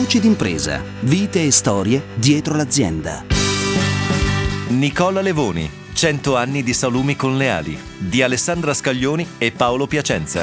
Voci d'impresa, vite e storie dietro l'azienda. Nicola Levoni, 100 anni di salumi con le ali, di Alessandra Scaglioni e Paolo Piacenza.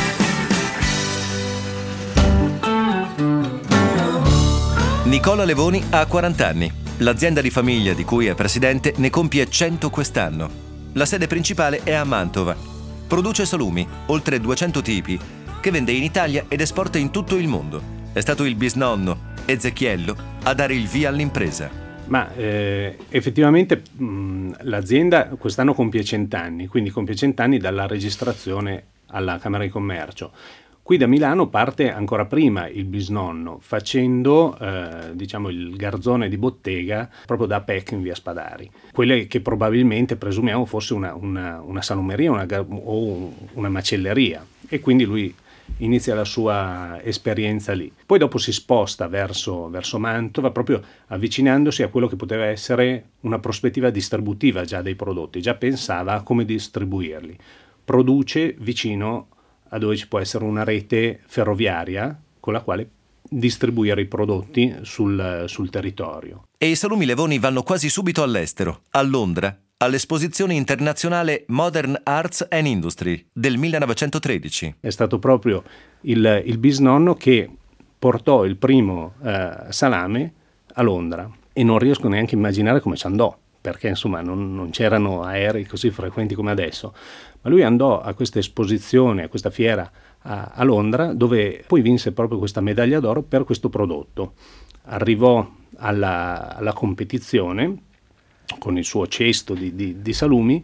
Nicola Levoni ha 40 anni. L'azienda di famiglia di cui è presidente ne compie 100 quest'anno. La sede principale è a Mantova. Produce salumi, oltre 200 tipi, che vende in Italia ed esporta in tutto il mondo. È stato il bisnonno, Ezechiello, a dare il via all'impresa. Ma effettivamente l'azienda quest'anno compie 100 anni, quindi compie 100 anni dalla registrazione alla Camera di Commercio. Qui da Milano parte ancora prima il bisnonno, facendo il garzone di bottega proprio da PEC in via Spadari. Quelle che probabilmente presumiamo fosse una salumeria o una macelleria, e quindi lui inizia la sua esperienza lì. Poi dopo si sposta verso Mantova, proprio avvicinandosi a quello che poteva essere una prospettiva distributiva già dei prodotti, già pensava a come distribuirli. Produce vicino a dove ci può essere una rete ferroviaria con la quale distribuire i prodotti sul territorio. E i salumi Levoni vanno quasi subito all'estero, a Londra, all'esposizione internazionale Modern Arts and Industry del 1913. È stato proprio il bisnonno che portò il primo salame a Londra, e non riesco neanche a immaginare come ci andò, perché insomma non c'erano aerei così frequenti come adesso, ma lui andò a questa esposizione, a questa fiera a Londra, dove poi vinse proprio questa medaglia d'oro per questo prodotto. Arrivò alla competizione con il suo cesto di salumi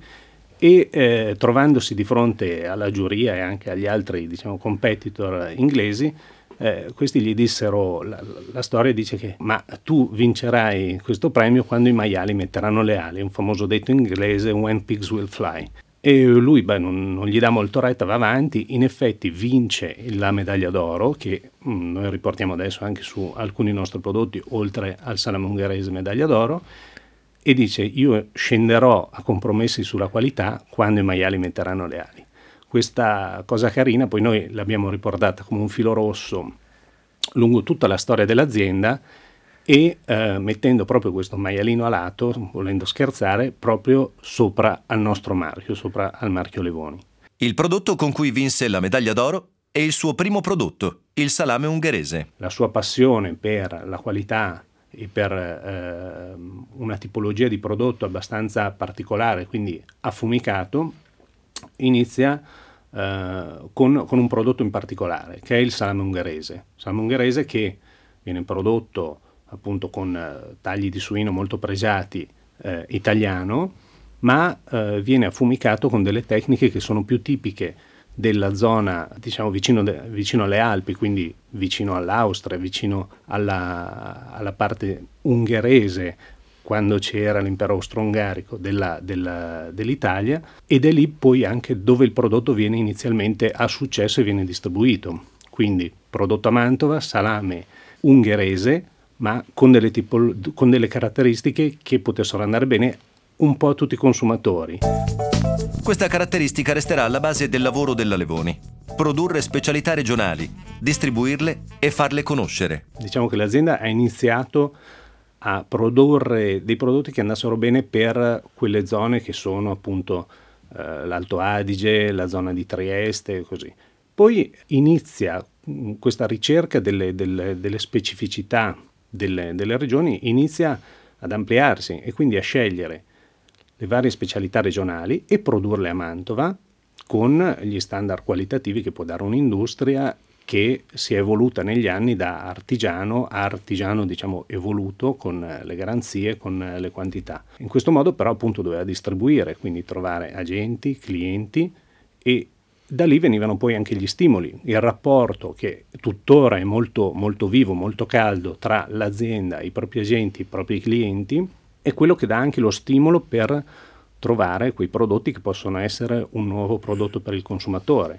e trovandosi di fronte alla giuria e anche agli altri competitor inglesi, questi gli dissero, la storia dice che ma tu vincerai questo premio quando i maiali metteranno le ali, un famoso detto inglese, when pigs will fly. E lui non gli dà molto retta, va avanti, in effetti vince la medaglia d'oro, che noi riportiamo adesso anche su alcuni nostri prodotti, oltre al salame ungherese medaglia d'oro, e dice io scenderò a compromessi sulla qualità quando i maiali metteranno le ali. Questa cosa carina poi noi l'abbiamo riportata come un filo rosso lungo tutta la storia dell'azienda, e mettendo proprio questo maialino alato, volendo scherzare, proprio sopra al nostro marchio, sopra al marchio Levoni. Il prodotto con cui vinse la medaglia d'oro è il suo primo prodotto, il salame ungherese. La sua passione per la qualità e per una tipologia di prodotto abbastanza particolare, quindi affumicato, inizia con un prodotto in particolare, che è il salame ungherese. Salame ungherese che viene prodotto appunto con tagli di suino molto pregiati, italiano, ma viene affumicato con delle tecniche che sono più tipiche della zona, vicino alle Alpi, quindi vicino all'Austria, vicino alla parte ungherese, quando c'era l'impero austro-ungarico dell'Italia, ed è lì poi anche dove il prodotto viene inizialmente a successo e viene distribuito. Quindi prodotto a Mantova, salame ungherese, ma con delle caratteristiche che potessero andare bene un po' a tutti i consumatori. Questa caratteristica resterà alla base del lavoro della Levoni: produrre specialità regionali, distribuirle e farle conoscere. Diciamo che l'azienda ha iniziato a produrre dei prodotti che andassero bene per quelle zone che sono appunto l'Alto Adige, la zona di Trieste e così. Poi inizia questa ricerca delle specificità delle regioni, inizia ad ampliarsi e quindi a scegliere le varie specialità regionali e produrle a Mantova con gli standard qualitativi che può dare un'industria che si è evoluta negli anni da artigiano a artigiano evoluto, con le garanzie, con le quantità. In questo modo però appunto doveva distribuire, quindi trovare agenti, clienti, e da lì venivano poi anche gli stimoli, il rapporto che tuttora è molto, molto vivo, molto caldo tra l'azienda, i propri agenti, i propri clienti, è quello che dà anche lo stimolo per trovare quei prodotti che possono essere un nuovo prodotto per il consumatore.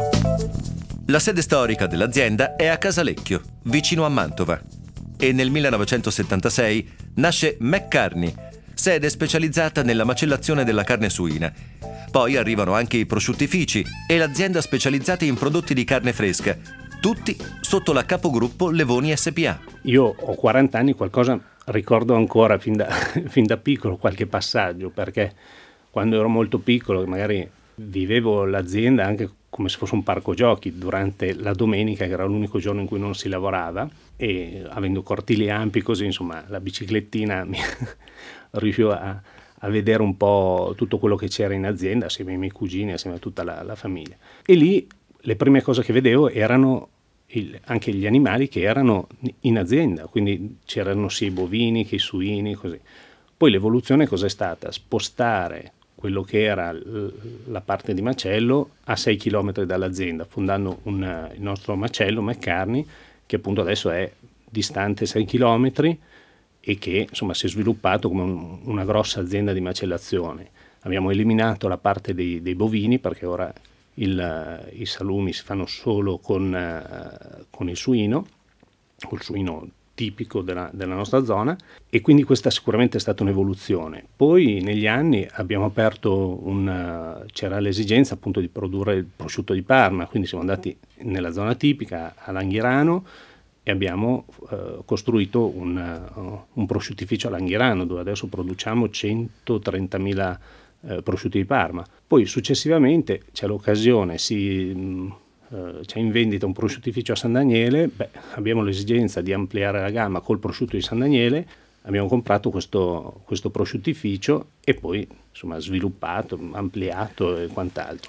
La sede storica dell'azienda è a Casalecchio, vicino a Mantova. E nel 1976 nasce McCarney, sede specializzata nella macellazione della carne suina. Poi arrivano anche i prosciuttifici e l'azienda specializzata in prodotti di carne fresca, tutti sotto la capogruppo Levoni SPA. Io ho 40 anni, qualcosa ricordo ancora fin da piccolo, qualche passaggio, perché quando ero molto piccolo magari vivevo l'azienda anche come se fosse un parco giochi durante la domenica, che era l'unico giorno in cui non si lavorava, e avendo cortili ampi così, insomma, la biciclettina riuscivo a vedere un po' tutto quello che c'era in azienda assieme ai miei cugini, assieme a tutta la famiglia. E lì le prime cose che vedevo erano anche gli animali che erano in azienda, quindi c'erano sia i bovini che i suini, così. Poi l'evoluzione cos'è stata? Spostare quello che era la parte di macello a 6 km dall'azienda, fondando il nostro macello McCarney, che appunto adesso è distante 6 km e che insomma si è sviluppato come una grossa azienda di macellazione. Abbiamo eliminato la parte dei bovini, perché ora i salumi si fanno solo con il suino, col suino tipico della nostra zona, e quindi questa sicuramente è stata un'evoluzione. Poi negli anni abbiamo aperto c'era l'esigenza appunto di produrre il prosciutto di Parma, quindi siamo andati nella zona tipica a Langhirano e abbiamo costruito un prosciuttificio a Langhirano, dove adesso produciamo 130.000 prosciutti di Parma. Poi successivamente c'è l'occasione, c'è in vendita un prosciuttificio a San Daniele, abbiamo l'esigenza di ampliare la gamma col prosciutto di San Daniele, abbiamo comprato questo prosciuttificio e poi insomma sviluppato, ampliato e quant'altro.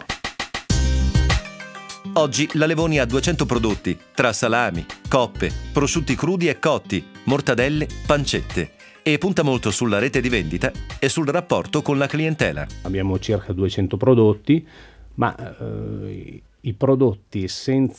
Oggi la Levoni ha 200 prodotti, tra salami, coppe, prosciutti crudi e cotti, mortadelle, pancette, e punta molto sulla rete di vendita e sul rapporto con la clientela. Abbiamo circa 200 prodotti, ma i prodotti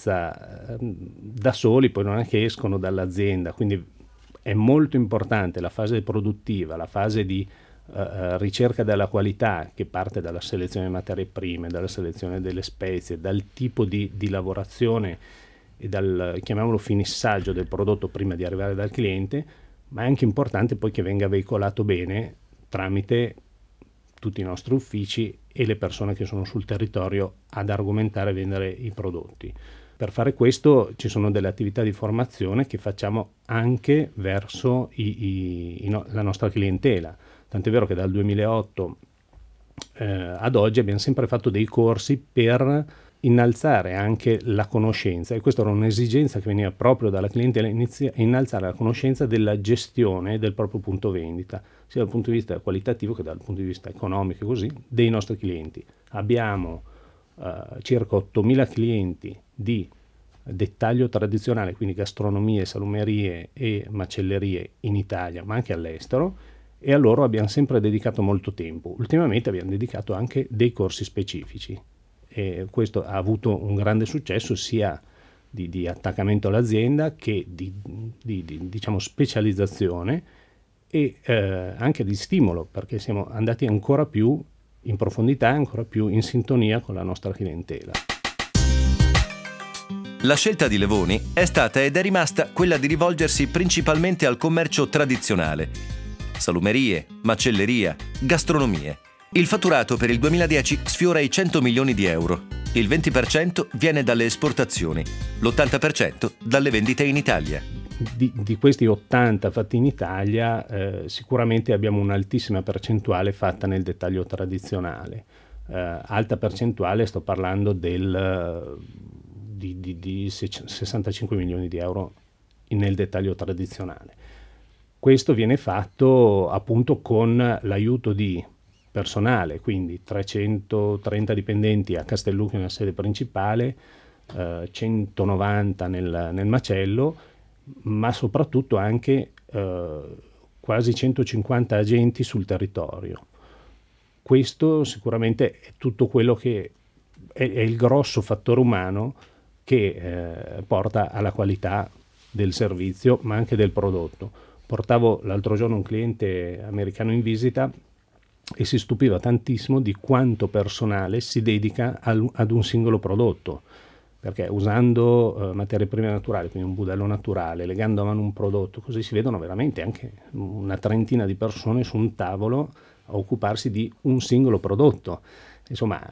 da soli poi non è che escono dall'azienda, quindi è molto importante la fase produttiva, la fase di ricerca della qualità, che parte dalla selezione delle materie prime, dalla selezione delle spezie, dal tipo di lavorazione e dal, chiamiamolo, finissaggio del prodotto prima di arrivare dal cliente, ma è anche importante poi che venga veicolato bene tramite tutti i nostri uffici e le persone che sono sul territorio ad argomentare e vendere i prodotti. Per fare questo ci sono delle attività di formazione che facciamo anche verso la nostra clientela. Tant'è vero che dal 2008 ad oggi abbiamo sempre fatto dei corsi per innalzare anche la conoscenza, e questa era un'esigenza che veniva proprio dalla clientela, innalzare la conoscenza della gestione del proprio punto vendita, sia dal punto di vista qualitativo che dal punto di vista economico, così, dei nostri clienti. Abbiamo circa 8.000 clienti di dettaglio tradizionale, quindi gastronomie, salumerie e macellerie in Italia, ma anche all'estero, e a loro abbiamo sempre dedicato molto tempo. Ultimamente abbiamo dedicato anche dei corsi specifici, e questo ha avuto un grande successo sia di attaccamento all'azienda che di diciamo specializzazione e anche di stimolo, perché siamo andati ancora più in profondità, ancora più in sintonia con la nostra clientela. La scelta di Levoni è stata ed è rimasta quella di rivolgersi principalmente al commercio tradizionale: salumerie, macelleria, gastronomie. Il fatturato per il 2010 sfiora i 100 milioni di euro. Il 20% viene dalle esportazioni, l'80% dalle vendite in Italia. Di questi 80 fatti in Italia, sicuramente abbiamo un'altissima percentuale fatta nel dettaglio tradizionale. Alta percentuale, sto parlando di 65 milioni di euro nel dettaglio tradizionale. Questo viene fatto appunto con l'aiuto di personale, quindi 330 dipendenti a Castelluccio nella sede principale, 190 nel macello, ma soprattutto anche quasi 150 agenti sul territorio. Questo sicuramente è tutto quello che è il grosso fattore umano che porta alla qualità del servizio, ma anche del prodotto. Portavo l'altro giorno un cliente americano in visita e si stupiva tantissimo di quanto personale si dedica ad un singolo prodotto, perché usando materie prime naturali, quindi un budello naturale, legando a mano un prodotto, così si vedono veramente anche una trentina di persone su un tavolo a occuparsi di un singolo prodotto. Insomma,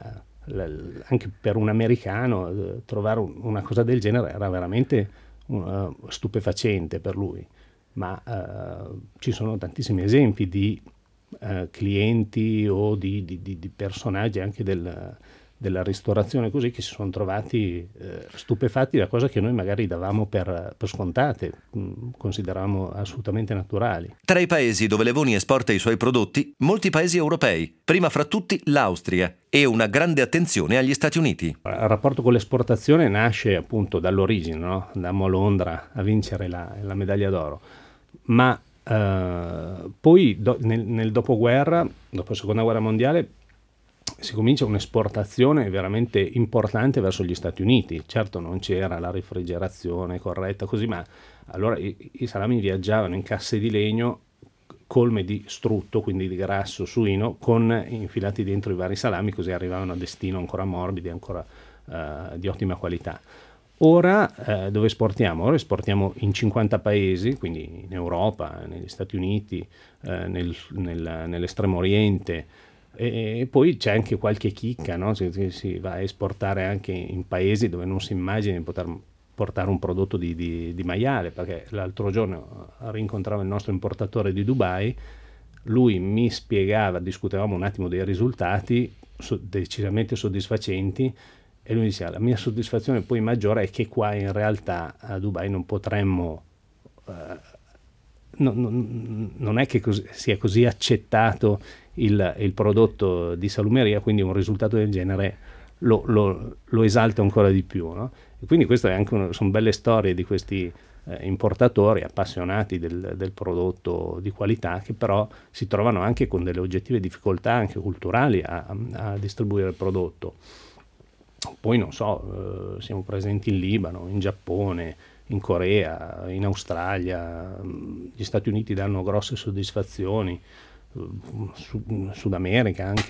anche per un americano trovare una cosa del genere era veramente stupefacente per lui, ma ci sono tantissimi esempi di clienti o di personaggi anche della ristorazione così che si sono trovati stupefatti da cose che noi magari davamo per scontate, consideravamo assolutamente naturali. Tra i paesi dove Levoni esporta i suoi prodotti, molti paesi europei, prima fra tutti l'Austria, e una grande attenzione agli Stati Uniti. Il rapporto con l'esportazione nasce appunto dall'origine, no? Andammo a Londra a vincere la medaglia d'oro, ma poi nel dopoguerra, dopo la seconda guerra mondiale, si comincia un'esportazione veramente importante verso gli Stati Uniti. Certo non c'era la refrigerazione corretta così, ma allora i salami viaggiavano in casse di legno colme di strutto, quindi di grasso suino, con infilati dentro i vari salami, così arrivavano a destino ancora morbidi, ancora di ottima qualità. Ora dove esportiamo? Ora esportiamo in 50 paesi, quindi in Europa, negli Stati Uniti, nell'Estremo Oriente, e poi c'è anche qualche chicca, no? Si va a esportare anche in paesi dove non si immagina di poter portare un prodotto di maiale, perché l'altro giorno rincontravo il nostro importatore di Dubai, lui mi spiegava, discutevamo un attimo dei risultati decisamente soddisfacenti, e lui diceva: la mia soddisfazione poi maggiore è che qua in realtà a Dubai non potremmo, non è che sia così accettato il prodotto di salumeria, quindi un risultato del genere lo esalta ancora di più, no? E quindi queste sono belle storie di questi importatori appassionati del prodotto di qualità, che però si trovano anche con delle oggettive difficoltà anche culturali a distribuire il prodotto. Poi non so, siamo presenti in Libano, in Giappone, in Corea, in Australia, gli Stati Uniti danno grosse soddisfazioni, Sud America anche.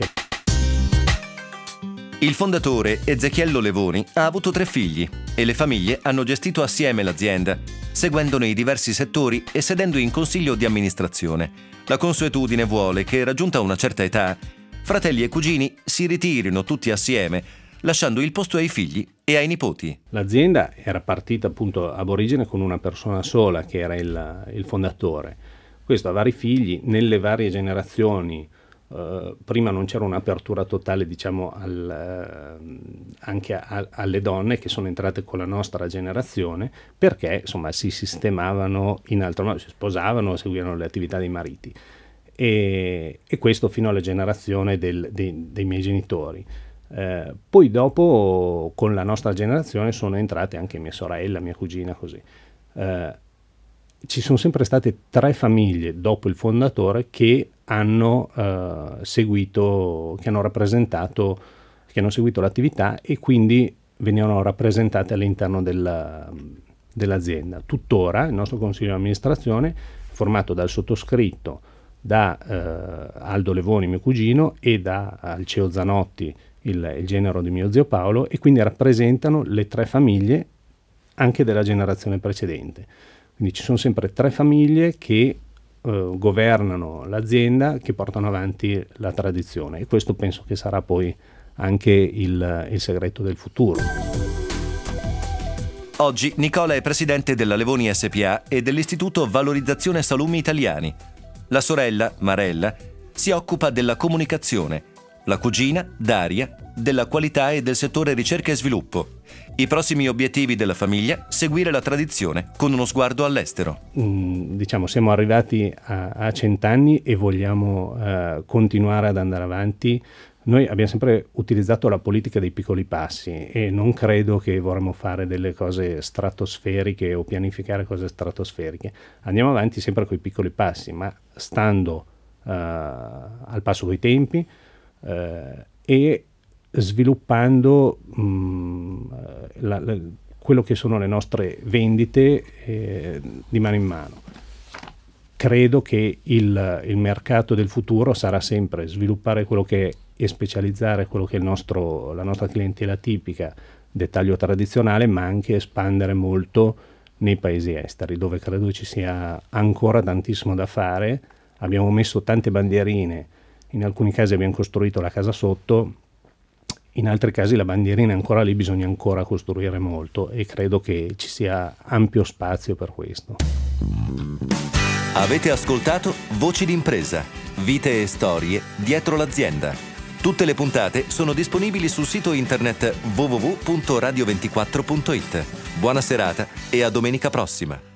Il fondatore, Ezechiello Levoni, ha avuto 3 figli e le famiglie hanno gestito assieme l'azienda, seguendone i diversi settori e sedendo in consiglio di amministrazione. La consuetudine vuole che, raggiunta una certa età, fratelli e cugini si ritirino tutti assieme, lasciando il posto ai figli e ai nipoti. L'azienda era partita appunto ab origine con una persona sola, che era il fondatore. Questo ha vari figli, nelle varie generazioni. Prima non c'era un'apertura totale, diciamo, anche alle donne che sono entrate con la nostra generazione, perché insomma si sistemavano in altro modo, si sposavano, seguivano le attività dei mariti, e questo fino alla generazione dei miei genitori. Poi dopo con la nostra generazione sono entrate anche mia sorella, mia cugina, così. Ci sono sempre state 3 famiglie dopo il fondatore che hanno seguito, che hanno seguito l'attività e quindi venivano rappresentate all'interno dell'azienda. Tuttora il nostro consiglio di amministrazione, formato dal sottoscritto, da Aldo Levoni, mio cugino, e da Alceo Zanotti, il genero di mio zio Paolo, e quindi rappresentano le 3 famiglie anche della generazione precedente. Quindi ci sono sempre 3 famiglie che governano l'azienda, che portano avanti la tradizione, e questo penso che sarà poi anche il segreto del futuro. Oggi Nicola è presidente della Levoni SPA e dell'Istituto Valorizzazione Salumi Italiani. La sorella, Marella, si occupa della comunicazione, la cugina, Daria, della qualità e del settore ricerca e sviluppo. I prossimi obiettivi della famiglia: seguire la tradizione con uno sguardo all'estero. Diciamo, siamo arrivati a 100 anni e vogliamo continuare ad andare avanti. Noi abbiamo sempre utilizzato la politica dei piccoli passi e non credo che vorremmo fare delle cose stratosferiche o pianificare cose stratosferiche. Andiamo avanti sempre con i piccoli passi, ma stando al passo coi tempi e sviluppando quello che sono le nostre vendite di mano in mano. Credo che il mercato del futuro sarà sempre sviluppare quello che è e specializzare quello che è la nostra clientela tipica, dettaglio tradizionale, ma anche espandere molto nei paesi esteri, dove credo ci sia ancora tantissimo da fare. Abbiamo messo tante bandierine, in alcuni casi abbiamo costruito la casa sotto, in altri casi la bandierina è ancora lì, bisogna ancora costruire molto e credo che ci sia ampio spazio per questo. Avete ascoltato Voci d'impresa, vite e storie dietro l'azienda. Tutte le puntate sono disponibili sul sito internet www.radio24.it. Buona serata e a domenica prossima.